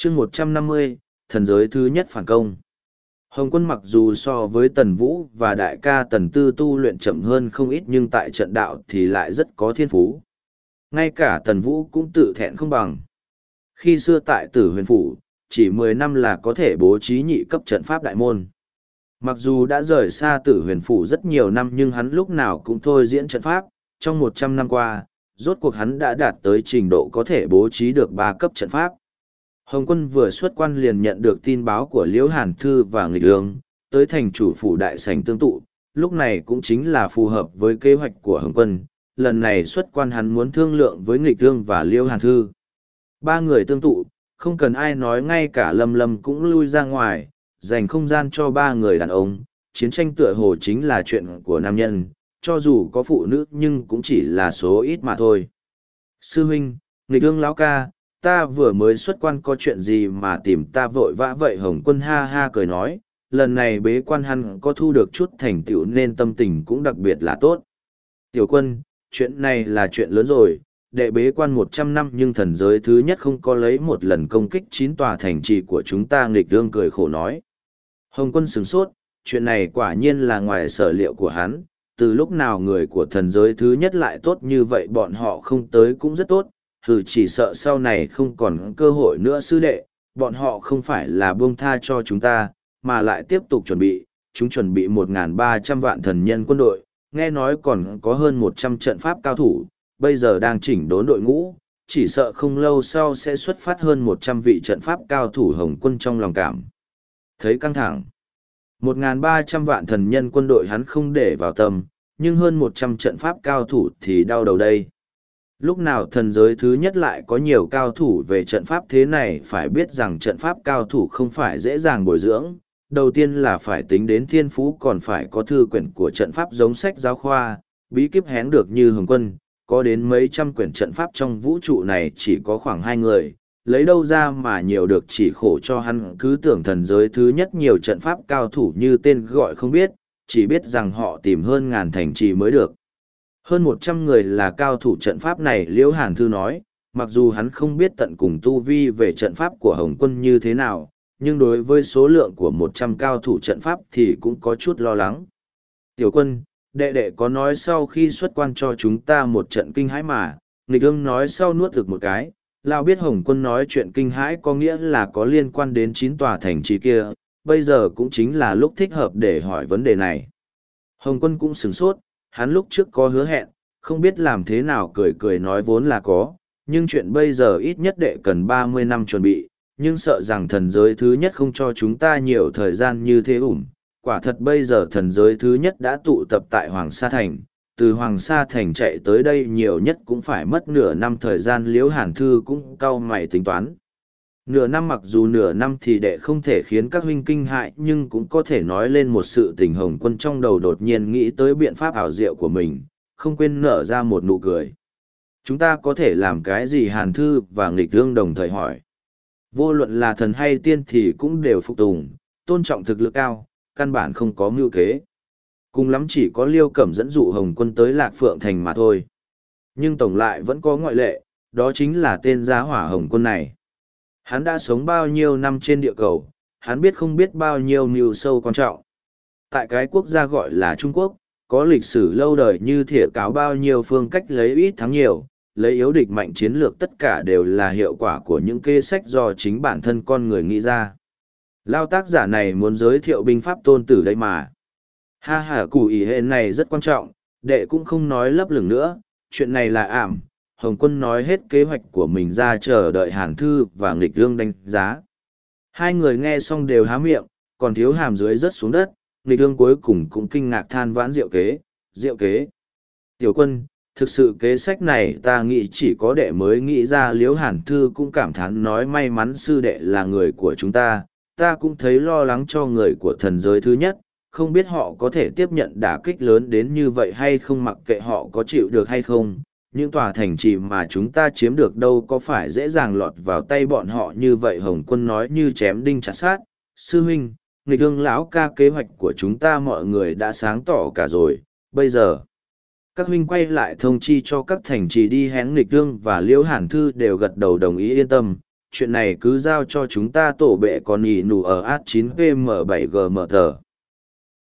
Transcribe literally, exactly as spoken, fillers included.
chương một trăm năm mươi, thần giới thứ nhất phản công. Hồng Quân mặc dù so với Tần Vũ và đại ca Tần Tư tu luyện chậm hơn không ít nhưng tại trận đạo thì lại rất có thiên phú. Ngay cả Tần Vũ cũng tự thẹn không bằng. Khi xưa tại Tử Huyền Phủ, chỉ mười năm là có thể bố trí nhị cấp trận pháp đại môn. Mặc dù đã rời xa Tử Huyền Phủ rất nhiều năm nhưng hắn lúc nào cũng thôi diễn trận pháp, trong một trăm năm qua, rốt cuộc hắn đã đạt tới trình độ có thể bố trí được ba cấp trận pháp. Hồng Quân vừa xuất quan liền nhận được tin báo của Liễu Hàn Thư và Nghịch Ương, tới thành chủ phủ đại sảnh tương tụ, lúc này cũng chính là phù hợp với kế hoạch của Hồng Quân. Lần này xuất quan hắn muốn thương lượng với Nghịch Ương và Liễu Hàn Thư. Ba người tương tụ, không cần ai nói ngay cả Lâm Lâm cũng lui ra ngoài, dành không gian cho ba người đàn ông. Chiến tranh tựa hồ chính là chuyện của nam nhân, cho dù có phụ nữ nhưng cũng chỉ là số ít mà thôi. Sư huynh, Nghịch Ương lão ca, ta vừa mới xuất quan có chuyện gì mà tìm ta vội vã vậy? Hồng Quân ha ha cười nói, lần này bế quan hắn có thu được chút thành tựu nên tâm tình cũng đặc biệt là tốt. Tiểu Quân, chuyện này là chuyện lớn rồi, đệ bế quan một trăm năm nhưng thần giới thứ nhất không có lấy một lần công kích chín tòa thành trì của chúng ta. Nghịch Ương cười khổ nói. Hồng Quân sửng sốt, chuyện này quả nhiên là ngoài sở liệu của hắn, từ lúc nào người của thần giới thứ nhất lại tốt như vậy, bọn họ không tới cũng rất tốt. Hừ, chỉ sợ sau này không còn cơ hội nữa sư đệ, bọn họ không phải là buông tha cho chúng ta, mà lại tiếp tục chuẩn bị, chúng chuẩn bị một nghìn ba trăm vạn thần nhân quân đội, nghe nói còn có hơn một trăm trận pháp cao thủ, bây giờ đang chỉnh đốn đội ngũ, chỉ sợ không lâu sau sẽ xuất phát hơn một trăm vị trận pháp cao thủ. Hồng Quân trong lòng cảm thấy căng thẳng. một nghìn ba trăm vạn thần nhân quân đội hắn không để vào tâm, nhưng hơn một trăm trận pháp cao thủ thì đau đầu đây. Lúc nào thần giới thứ nhất lại có nhiều cao thủ về trận pháp thế này? Phải biết rằng trận pháp cao thủ không phải dễ dàng bồi dưỡng, đầu tiên là phải tính đến thiên phú, còn phải có thư quyển của trận pháp giống sách giáo khoa, bí kíp hén được như Hồng Quân, có đến mấy trăm quyển trận pháp trong vũ trụ này chỉ có khoảng hai người, lấy đâu ra mà nhiều được, chỉ khổ cho hắn cứ tưởng thần giới thứ nhất nhiều trận pháp cao thủ như tên gọi không biết, chỉ biết rằng họ tìm hơn ngàn thành trì mới được. Hơn một trăm người là cao thủ trận pháp này, Liễu Hàn Thư nói, mặc dù hắn không biết tận cùng tu vi về trận pháp của Hồng Quân như thế nào, nhưng đối với số lượng của một trăm cao thủ trận pháp thì cũng có chút lo lắng. Tiểu Quân, đệ đệ có nói sau khi xuất quan cho chúng ta một trận kinh hãi mà? Nghịch Ương nói sau nuốt được một cái, lão biết Hồng Quân nói chuyện kinh hãi có nghĩa là có liên quan đến chín tòa thành trì kia, bây giờ cũng chính là lúc thích hợp để hỏi vấn đề này. Hồng Quân cũng sửng sốt, hắn lúc trước có hứa hẹn, không biết làm thế nào cười cười nói vốn là có, nhưng chuyện bây giờ ít nhất đệ cần ba mươi năm chuẩn bị, nhưng sợ rằng thần giới thứ nhất không cho chúng ta nhiều thời gian như thế ủng. Quả thật bây giờ thần giới thứ nhất đã tụ tập tại Hoàng Sa Thành, từ Hoàng Sa Thành chạy tới đây nhiều nhất cũng phải mất nửa năm thời gian. Liễu Hàn Thư cũng cau mày tính toán. Nửa năm, mặc dù nửa năm thì đệ không thể khiến các huynh kinh hại, nhưng cũng có thể nói lên một sự tình. Hồng Quân trong đầu đột nhiên nghĩ tới biện pháp ảo diệu của mình, không quên nở ra một nụ cười. Chúng ta có thể làm cái gì? Hàn Thư và Nghịch Ương đồng thời hỏi. Vô luận là thần hay tiên thì cũng đều phục tùng, tôn trọng thực lực cao, căn bản không có mưu kế. Cùng lắm chỉ có Liêu Cẩm dẫn dụ Hồng Quân tới Lạc Phượng Thành mà thôi. Nhưng tổng lại vẫn có ngoại lệ, đó chính là tên giá hỏa Hồng Quân này. Hắn đã sống bao nhiêu năm trên địa cầu, hắn biết không biết bao nhiêu mưu sâu quan trọng. Tại cái quốc gia gọi là Trung Quốc, có lịch sử lâu đời như thỉa cáo bao nhiêu phương cách lấy ít thắng nhiều, lấy yếu địch mạnh chiến lược, tất cả đều là hiệu quả của những kế sách do chính bản thân con người nghĩ ra. Lao tác giả này muốn giới thiệu binh pháp tôn tử đây mà. Ha ha, củ ý hệ này rất quan trọng, đệ cũng không nói lấp lửng nữa, chuyện này là ảm. Hồng Quân nói hết kế hoạch của mình ra, chờ đợi Hàn Thư và Nghịch Ương đánh giá. Hai người nghe xong đều há miệng, còn thiếu hàm dưới rớt xuống đất. Nghịch Ương cuối cùng cũng kinh ngạc than vãn, diệu kế, diệu kế. Tiểu Quân, thực sự kế sách này ta nghĩ chỉ có đệ mới nghĩ ra. Liễu Hàn Thư cũng cảm thán nói, may mắn sư đệ là người của chúng ta, ta cũng thấy lo lắng cho người của thần giới thứ nhất, không biết họ có thể tiếp nhận đả kích lớn đến như vậy hay không, mặc kệ họ có chịu được hay không. Những tòa thành trì mà chúng ta chiếm được đâu có phải dễ dàng lọt vào tay bọn họ như vậy. Hồng Quân nói như chém đinh chặt sát. Sư huynh, Nghịch Ương lão ca, kế hoạch của chúng ta mọi người đã sáng tỏ cả rồi, bây giờ các huynh quay lại thông chi cho các thành trì đi. Hén Nghịch Ương và Liễu Hàn Thư đều gật đầu đồng ý, yên tâm, chuyện này cứ giao cho chúng ta tổ bệ còn nhì nụ ở át chín pm bảy gm tờ.